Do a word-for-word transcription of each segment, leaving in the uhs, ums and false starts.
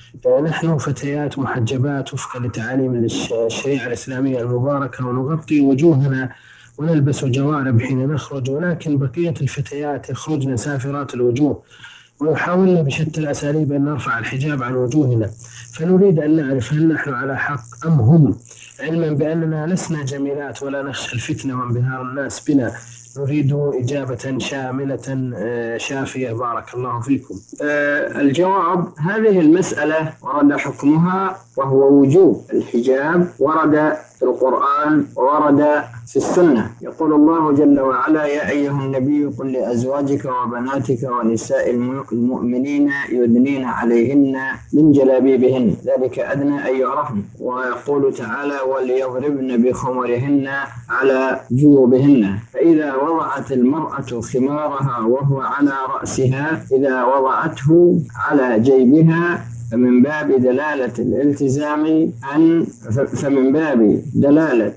نحن فتيات محجبات وفقا لتعاليم الش- الشريعة الإسلامية المباركة، ونغطي وجوهنا ونلبس جوارب حين نخرج، ولكن بقية الفتيات يخرجن سافرات الوجوه ويحاولن بشتى الأساليب أن نرفع الحجاب عن وجوهنا. فنريد أن نعرف هل نحن على حق أم هم، علما بأننا لسنا جميلات ولا نخشى الفتنة وانبهار الناس بنا. نريد إجابة شاملة آه، شافية. بارك الله فيكم. آه، الجواب: هذه المسألة ورد حكمها وهو وجوب الحجاب، ورد في القرآن وورد في السنة. يقول الله جل وعلا: يا أيها النبي قل لأزواجك وبناتك ونساء المؤمنين يدنين عليهن من جلابيبهن ذلك أدنى أن يعرفن. ويقول تعالى: وليضربن بخمرهن على جيوبهن. فإذا وضعت المرأة خمارها وهو على رأسها، إذا وضعته على جيبها، فمن باب دلالة الالتزام أن فمن باب دلالة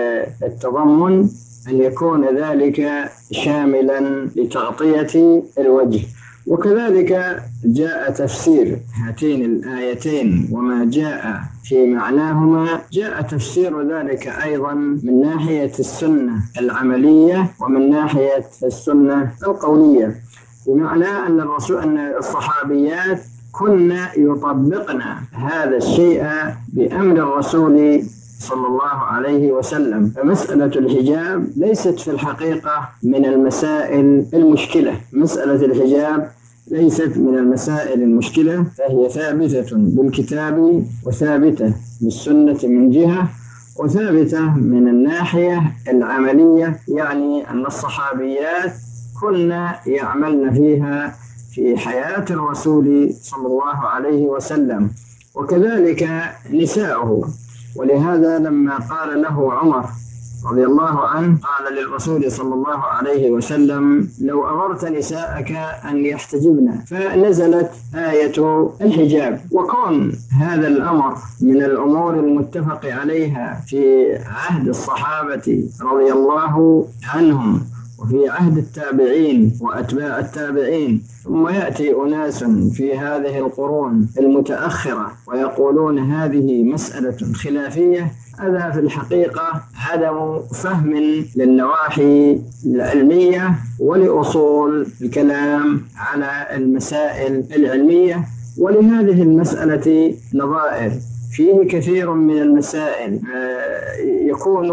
التضمن أن يكون ذلك شاملا لتغطية الوجه. وكذلك جاء تفسير هاتين الآيتين وما جاء في معناهما، جاء تفسير ذلك أيضا من ناحية السنة العملية ومن ناحية السنة القولية، بمعنى أن الرسول أن الصحابيات كنا يطبقن هذا الشيء بأمر الرسول صلى الله عليه وسلم. فمسألة الحجاب ليست في الحقيقة من المسائل المشكلة. مسألة الحجاب ليست من المسائل المشكلة، فهي ثابتة بالكتاب وثابتة بالسنة من جهة، وثابتة من الناحية العملية، يعني أن الصحابيات كنا يعملن فيها في حياة الرسول صلى الله عليه وسلم، وكذلك نساؤه. ولهذا لما قال له عمر رضي الله عنه، قال للرسول صلى الله عليه وسلم: لو أمرت نساءك أن يحتجبن، فنزلت آية الحجاب. وكون هذا الأمر من الأمور المتفق عليها في عهد الصحابة رضي الله عنهم وفي عهد التابعين وأتباع التابعين، ثم يأتي أناس في هذه القرون المتأخرة ويقولون هذه مسألة خلافية، هذا في الحقيقة عدم فهم للنواحي العلمية ولأصول الكلام على المسائل العلمية. ولهذه المسألة نظائر. فيه كثير من المسائل يكون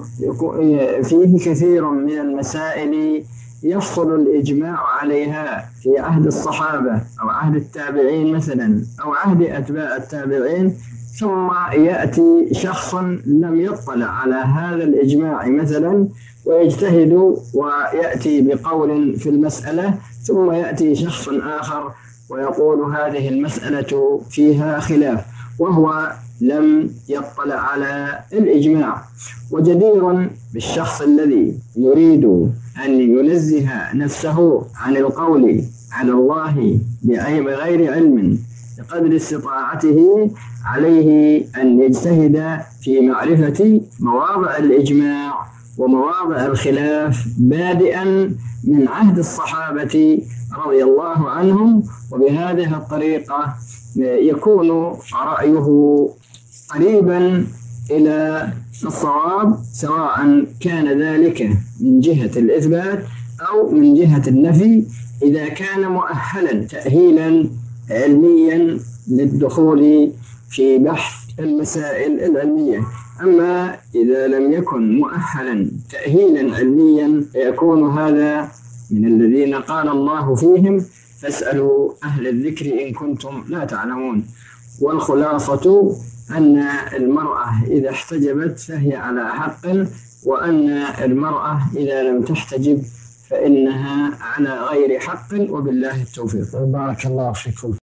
فيه كثير من المسائل يحصل الإجماع عليها في عهد الصحابة أو عهد التابعين مثلا أو عهد أتباع التابعين، ثم يأتي شخص لم يطلع على هذا الإجماع مثلا ويجتهد ويأتي بقول في المسألة، ثم يأتي شخص آخر ويقول هذه المسألة فيها خلاف، وهو لم يطلع على الإجماع. وجدير بالشخص الذي يريد أن ينزه نفسه عن القول على الله بغير علم بقدر استطاعته، عليه أن يجتهد في معرفة مواضع الإجماع ومواضع الخلاف بادئا من عهد الصحابة رضي الله عنهم، وبهذه الطريقة يكون رأيه قريبا إلى الصواب، سواء كان ذلك من جهة الإثبات أو من جهة النفي، إذا كان مؤهلا تأهيلا علميا للدخول في بحث المسائل العلمية. أما إذا لم يكن مؤهلا تأهيلا علميا فيكون هذا من الذين قال الله فيهم: فاسألوا أهل الذكر إن كنتم لا تعلمون. والخلاصة أن المرأة إذا احتجبت فهي على حق، وأن المرأة إذا لم تحتجب فإنها على غير حق، وبالله التوفيق. بارك الله فيكم.